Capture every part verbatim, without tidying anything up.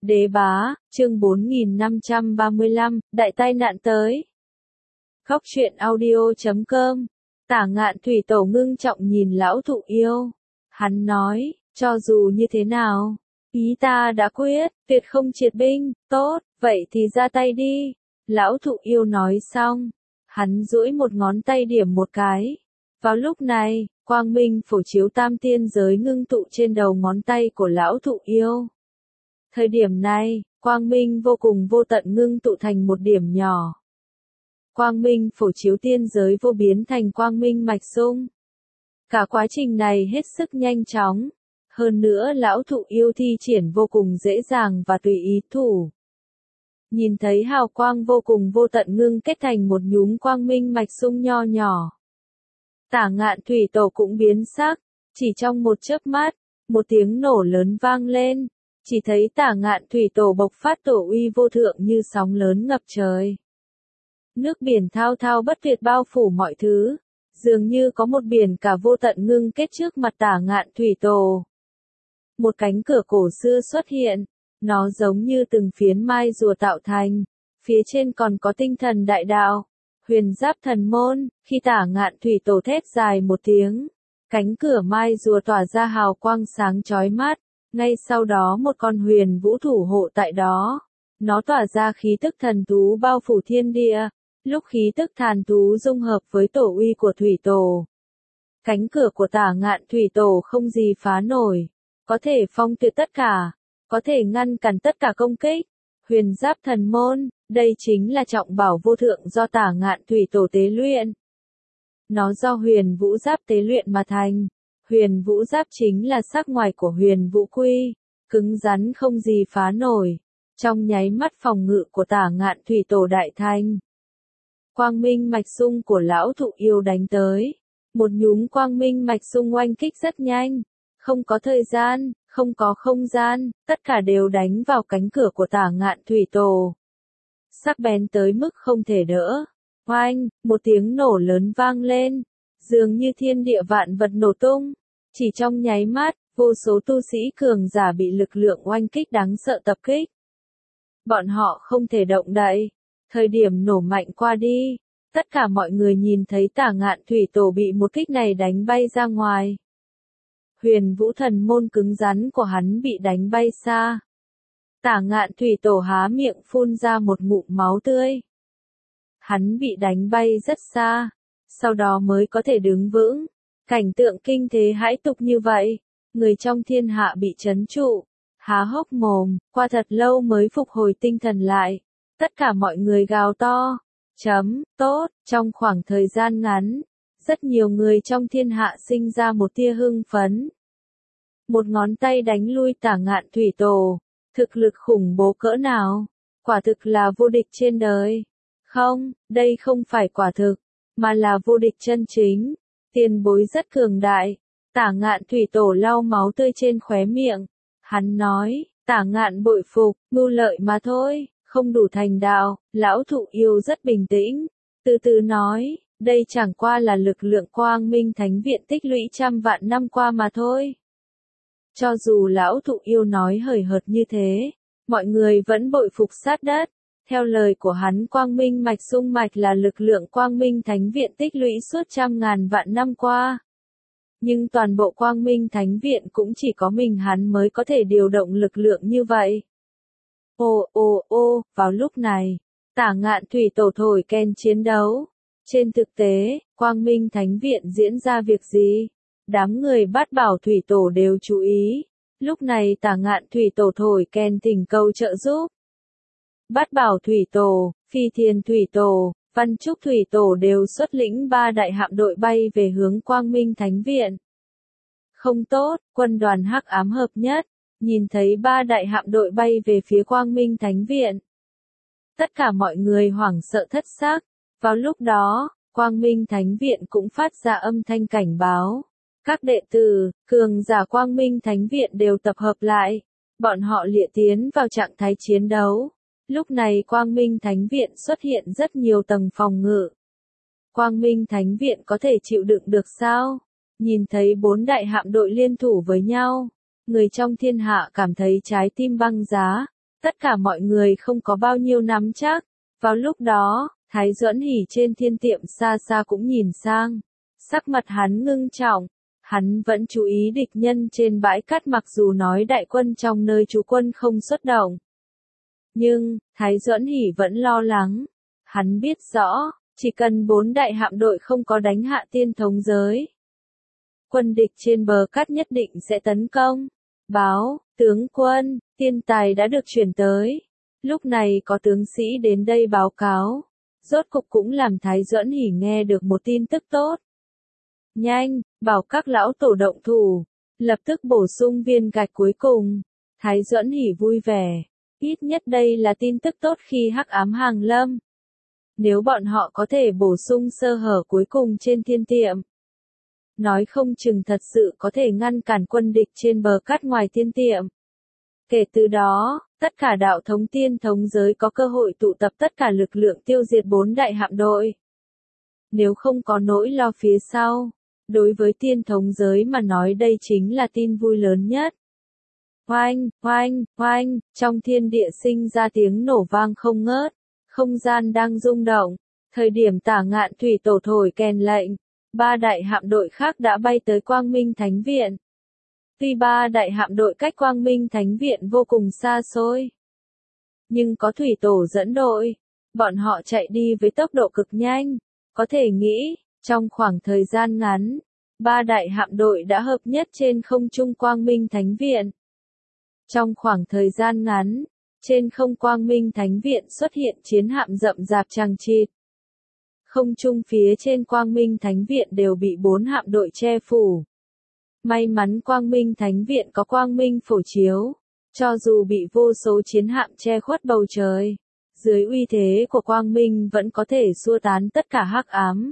Đế bá, chương bốn nghìn năm trăm ba mươi lăm, đại tai nạn tới. Góc truyện audio chấm com. Tả Ngạn Thủy Tổ ngưng trọng nhìn lão thụ yêu. Hắn nói, cho dù như thế nào, ý ta đã quyết, tuyệt không triệt binh, tốt, vậy thì ra tay đi. Lão thụ yêu nói xong, hắn duỗi một ngón tay điểm một cái. Vào lúc này, quang minh phổ chiếu tam tiên giới ngưng tụ trên đầu ngón tay của lão thụ yêu. Thời điểm này, quang minh vô cùng vô tận ngưng tụ thành một điểm nhỏ. Quang minh phổ chiếu tiên giới vô biến thành quang minh mạch sung. Cả quá trình này hết sức nhanh chóng. Hơn nữa lão thụ yêu thi triển vô cùng dễ dàng và tùy ý thủ. Nhìn thấy hào quang vô cùng vô tận ngưng kết thành một nhúm quang minh mạch sung nho nhỏ. Tả Ngạn Thủy Tổ cũng biến sắc, chỉ trong một chớp mắt, một tiếng nổ lớn vang lên. Chỉ thấy Tả Ngạn Thủy Tổ bộc phát tổ uy vô thượng như sóng lớn ngập trời. Nước biển thao thao bất tuyệt bao phủ mọi thứ, dường như có một biển cả vô tận ngưng kết trước mặt Tả Ngạn Thủy Tổ. Một cánh cửa cổ xưa xuất hiện, nó giống như từng phiến mai rùa tạo thành, phía trên còn có tinh thần đại đạo, huyền giáp thần môn. Khi Tả Ngạn Thủy Tổ thét dài một tiếng, cánh cửa mai rùa tỏa ra hào quang sáng chói mắt. Ngay sau đó một con huyền vũ thủ hộ tại đó. Nó tỏa ra khí tức thần thú bao phủ thiên địa. Lúc khí tức thần thú dung hợp với tổ uy của Thủy Tổ. Cánh cửa của Tả Ngạn Thủy Tổ không gì phá nổi. Có thể phong tuyệt tất cả. Có thể ngăn cản tất cả công kích. Huyền giáp thần môn, đây chính là trọng bảo vô thượng do Tả Ngạn Thủy Tổ tế luyện. Nó do huyền vũ giáp tế luyện mà thành. Huyền vũ giáp chính là sắc ngoài của huyền vũ quy, cứng rắn không gì phá nổi. Trong nháy mắt phòng ngự của Tả Ngạn Thủy Tổ đại thành. Quang minh mạch sung của lão thụ yêu đánh tới. Một nhúm quang minh mạch sung oanh kích rất nhanh. Không có thời gian, không có không gian, tất cả đều đánh vào cánh cửa của Tả Ngạn Thủy Tổ. Sắc bén tới mức không thể đỡ. Oanh, một tiếng nổ lớn vang lên. Dường như thiên địa vạn vật nổ tung. Chỉ trong nháy mắt, vô số tu sĩ cường giả bị lực lượng oanh kích đáng sợ tập kích. Bọn họ không thể động đậy. Thời điểm nổ mạnh qua đi, tất cả mọi người nhìn thấy Tả Ngạn Thủy Tổ bị một kích này đánh bay ra ngoài. Huyền vũ thần môn cứng rắn của hắn bị đánh bay xa. Tả Ngạn Thủy Tổ há miệng phun ra một ngụm máu tươi. Hắn bị đánh bay rất xa, sau đó mới có thể đứng vững. Cảnh tượng kinh thế hãi tục như vậy, người trong thiên hạ bị trấn trụ, há hốc mồm, qua thật lâu mới phục hồi tinh thần lại. Tất cả mọi người gào to, chấm, tốt, trong khoảng thời gian ngắn, rất nhiều người trong thiên hạ sinh ra một tia hưng phấn. Một ngón tay đánh lui Tả Ngạn Thủy Tổ, thực lực khủng bố cỡ nào, quả thực là vô địch trên đời. Không, đây không phải quả thực, mà là vô địch chân chính. Tiền bối rất cường đại. Tả Ngạn Thủy Tổ lau máu tươi trên khóe miệng. Hắn nói, Tả Ngạn bội phục, mưu lợi mà thôi, không đủ thành đạo. Lão thụ yêu rất bình tĩnh, từ từ nói, đây chẳng qua là lực lượng quang minh thánh viện tích lũy trăm vạn năm qua mà thôi. Cho dù lão thụ yêu nói hời hợt như thế, mọi người vẫn bội phục sát đất. Theo lời của hắn, quang minh mạch sung mạch là lực lượng quang minh thánh viện tích lũy suốt trăm ngàn vạn năm qua. Nhưng toàn bộ quang minh thánh viện cũng chỉ có mình hắn mới có thể điều động lực lượng như vậy. Ô ô ô, vào lúc này, Tả Ngạn Thủy Tổ thổi kèn chiến đấu. Trên thực tế, quang minh thánh viện diễn ra việc gì? Đám người Bát Bảo Thủy Tổ đều chú ý. Lúc này Tả Ngạn Thủy Tổ thổi kèn thỉnh cầu trợ giúp. Bát Bảo Thủy Tổ, Phi Thiên Thủy Tổ, Văn Trúc Thủy Tổ đều xuất lĩnh ba đại hạm đội bay về hướng Quang Minh Thánh Viện. Không tốt, quân đoàn hắc ám hợp nhất, nhìn thấy ba đại hạm đội bay về phía Quang Minh Thánh Viện. Tất cả mọi người hoảng sợ thất xác. Vào lúc đó, Quang Minh Thánh Viện cũng phát ra âm thanh cảnh báo. Các đệ tử, cường giả Quang Minh Thánh Viện đều tập hợp lại. Bọn họ lịa tiến vào trạng thái chiến đấu. Lúc này Quang Minh Thánh Viện xuất hiện rất nhiều tầng phòng ngự. Quang Minh Thánh Viện có thể chịu đựng được sao? Nhìn thấy bốn đại hạm đội liên thủ với nhau, người trong thiên hạ cảm thấy trái tim băng giá. tất cả mọi người không có bao nhiêu nắm chắc. Vào lúc đó, Thái Duẫn Hỉ trên thiên tiệm xa xa cũng nhìn sang. Sắc mặt hắn ngưng trọng. Hắn vẫn chú ý địch nhân trên bãi cát mặc dù nói đại quân trong nơi trú quân không xuất động. Nhưng, Thái Duẫn Hỉ vẫn lo lắng. Hắn biết rõ, chỉ cần bốn đại hạm đội không có đánh hạ tiên thống giới. Quân địch trên bờ cát nhất định sẽ tấn công. Báo, tướng quân, tiên tài đã được chuyển tới. Lúc này có tướng sĩ đến đây báo cáo. Rốt cục cũng làm Thái Duẫn Hỉ nghe được một tin tức tốt. Nhanh, bảo các lão tổ động thủ. Lập tức bổ sung viên gạch cuối cùng. Thái Duẫn Hỉ vui vẻ. Ít nhất đây là tin tức tốt khi hắc ám hàng lâm. Nếu bọn họ có thể bổ sung sơ hở cuối cùng trên thiên tiệm. Nói không chừng thật sự có thể ngăn cản quân địch trên bờ cát ngoài thiên tiệm. Kể từ đó, tất cả đạo thống tiên thống giới có cơ hội tụ tập tất cả lực lượng tiêu diệt bốn đại hạm đội. Nếu không có nỗi lo phía sau, đối với tiên thống giới mà nói đây chính là tin vui lớn nhất. Oanh, oanh, oanh, trong thiên địa sinh ra tiếng nổ vang không ngớt, không gian đang rung động, thời điểm Tả Ngạn thủy tổ thổi kèn lệnh, ba đại hạm đội khác đã bay tới Quang Minh Thánh Viện. Tuy ba đại hạm đội cách Quang Minh Thánh Viện vô cùng xa xôi, nhưng có thủy tổ dẫn đội, bọn họ chạy đi với tốc độ cực nhanh, có thể nghĩ, trong khoảng thời gian ngắn, ba đại hạm đội đã hợp nhất trên không trung Quang Minh Thánh Viện. Trong khoảng thời gian ngắn, trên không Quang Minh Thánh Viện xuất hiện chiến hạm rậm rạp chằng chịt. Không trung phía trên Quang Minh Thánh Viện đều bị bốn hạm đội che phủ. May mắn Quang Minh Thánh Viện có Quang Minh phổ chiếu, cho dù bị vô số chiến hạm che khuất bầu trời, dưới uy thế của Quang Minh vẫn có thể xua tán tất cả hắc ám.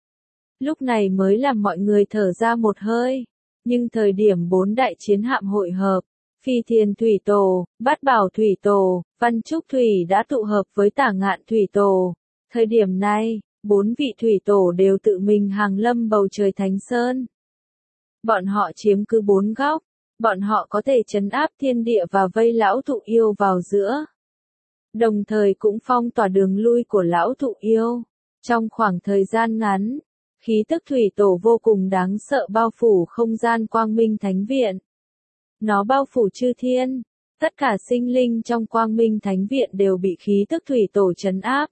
Lúc này mới làm mọi người thở ra một hơi, nhưng thời điểm bốn đại chiến hạm hội hợp, Phi Thiên Thủy Tổ, Bát Bảo Thủy Tổ, Văn Trúc Thủy đã tụ hợp với Tả Ngạn Thủy Tổ. Thời điểm này, bốn vị Thủy Tổ đều tự mình hàng lâm bầu trời Thánh Sơn. Bọn họ chiếm cứ bốn góc, bọn họ có thể trấn áp thiên địa và vây lão thụ yêu vào giữa. Đồng thời cũng phong tỏa đường lui của lão thụ yêu. Trong khoảng thời gian ngắn, khí tức Thủy Tổ vô cùng đáng sợ bao phủ không gian Quang Minh Thánh Viện. Nó bao phủ chư thiên, tất cả sinh linh trong Quang Minh Thánh Viện đều bị khí tức Thủy Tổ trấn áp.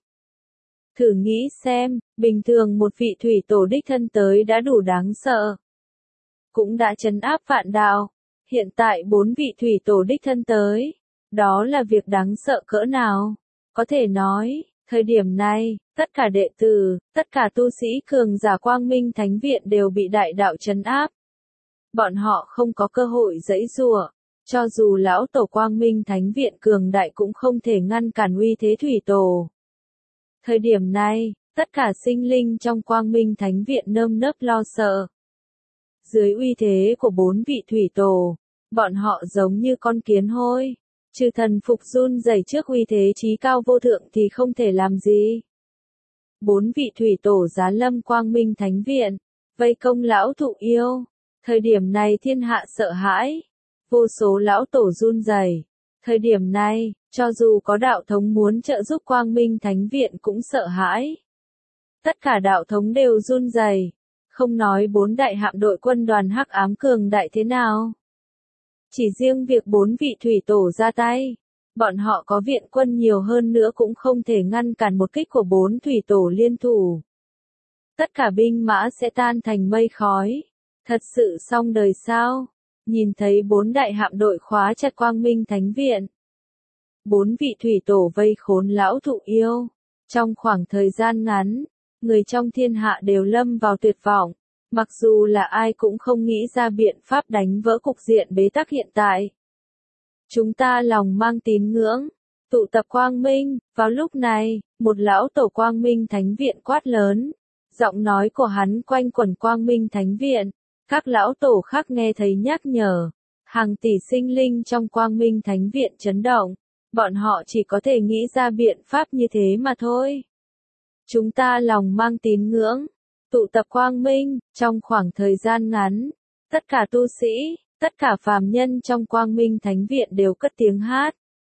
Thử nghĩ xem, bình thường một vị Thủy Tổ đích thân tới đã đủ đáng sợ. Cũng đã trấn áp vạn đạo, hiện tại bốn vị Thủy Tổ đích thân tới. Đó là việc đáng sợ cỡ nào? Có thể nói, thời điểm này, tất cả đệ tử, tất cả tu sĩ cường giả Quang Minh Thánh Viện đều bị đại đạo trấn áp. Bọn họ không có cơ hội giãy giụa, cho dù lão tổ Quang Minh Thánh Viện cường đại cũng không thể ngăn cản uy thế Thủy Tổ. Thời điểm này, tất cả sinh linh trong Quang Minh Thánh Viện nơm nớp lo sợ. Dưới uy thế của bốn vị Thủy Tổ, bọn họ giống như con kiến hôi, trừ thần phục run rẩy trước uy thế chí cao vô thượng thì không thể làm gì. Bốn vị Thủy Tổ giá lâm Quang Minh Thánh Viện, vây công lão thụ yêu. Thời điểm này thiên hạ sợ hãi, vô số lão tổ run rẩy. Thời điểm này, cho dù có đạo thống muốn trợ giúp Quang Minh Thánh Viện cũng sợ hãi. Tất cả đạo thống đều run rẩy, không nói bốn đại hạm đội quân đoàn hắc ám cường đại thế nào. Chỉ riêng việc bốn vị Thủy Tổ ra tay, bọn họ có viện quân nhiều hơn nữa cũng không thể ngăn cản một kích của bốn Thủy Tổ liên thủ. Tất cả binh mã sẽ tan thành mây khói. Thật sự xong đời sao? Nhìn thấy bốn đại hạm đội khóa chặt Quang Minh Thánh Viện. Bốn vị Thủy Tổ vây khốn lão thụ yêu. Trong khoảng thời gian ngắn, người trong thiên hạ đều lâm vào tuyệt vọng. Mặc dù là ai cũng không nghĩ ra biện pháp đánh vỡ cục diện bế tắc hiện tại. Chúng ta lòng mang tín ngưỡng, tụ tập Quang Minh. Vào lúc này, một lão tổ Quang Minh Thánh Viện quát lớn. Giọng nói của hắn quanh quẩn Quang Minh Thánh Viện. Các lão tổ khác nghe thấy nhắc nhở. Hàng tỷ sinh linh trong Quang Minh Thánh Viện chấn động. Bọn họ chỉ có thể nghĩ ra biện pháp như thế mà thôi. Chúng ta lòng mang tín ngưỡng, tụ tập Quang Minh. Trong khoảng thời gian ngắn, tất cả tu sĩ, tất cả phàm nhân trong Quang Minh Thánh Viện đều cất tiếng hát.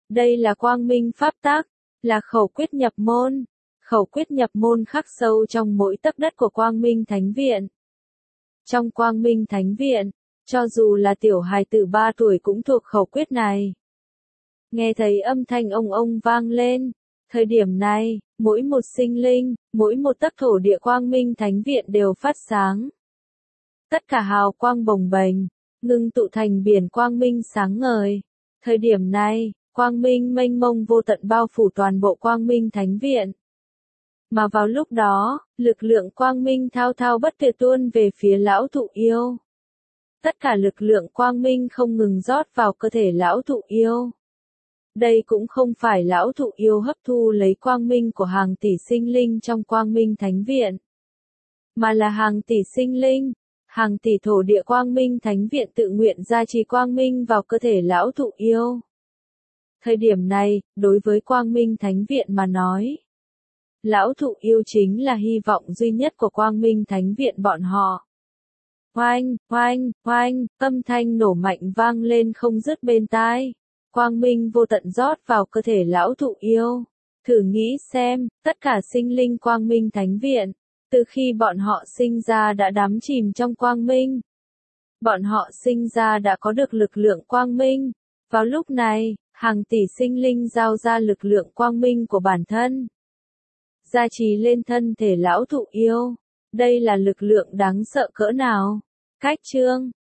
Đây là quang minh pháp tắc, là khẩu quyết nhập môn. Khẩu quyết nhập môn khắc sâu trong mỗi tấc đất của Quang Minh Thánh Viện. Trong Quang Minh Thánh Viện, cho dù là tiểu hài tử ba tuổi cũng thuộc khẩu quyết này. Nghe thấy âm thanh ông ông vang lên, thời điểm này, mỗi một sinh linh, mỗi một tấc thổ địa Quang Minh Thánh Viện đều phát sáng. Tất cả hào quang bồng bềnh, ngưng tụ thành biển quang minh sáng ngời. Thời điểm này, quang minh mênh mông vô tận bao phủ toàn bộ Quang Minh Thánh Viện. Mà vào lúc đó, lực lượng quang minh thao thao bất tuyệt tuôn về phía lão thụ yêu. Tất cả lực lượng quang minh không ngừng rót vào cơ thể lão thụ yêu. Đây cũng không phải lão thụ yêu hấp thu lấy quang minh của hàng tỷ sinh linh trong Quang Minh Thánh Viện, mà là hàng tỷ sinh linh, hàng tỷ thổ địa Quang Minh Thánh Viện tự nguyện gia trì quang minh vào cơ thể lão thụ yêu. Thời điểm này, đối với Quang Minh Thánh Viện mà nói, lão thụ yêu chính là hy vọng duy nhất của Quang Minh Thánh Viện bọn họ. Oanh, oanh, oanh, âm thanh nổ mạnh vang lên không dứt bên tai. Quang minh vô tận rót vào cơ thể lão thụ yêu. Thử nghĩ xem, tất cả sinh linh Quang Minh Thánh Viện, từ khi bọn họ sinh ra đã đắm chìm trong quang minh. Bọn họ sinh ra đã có được lực lượng quang minh. Vào lúc này, hàng tỷ sinh linh giao ra lực lượng quang minh của bản thân, gia trì lên thân thể lão thụ yêu. Đây là lực lượng đáng sợ cỡ nào? Cách chương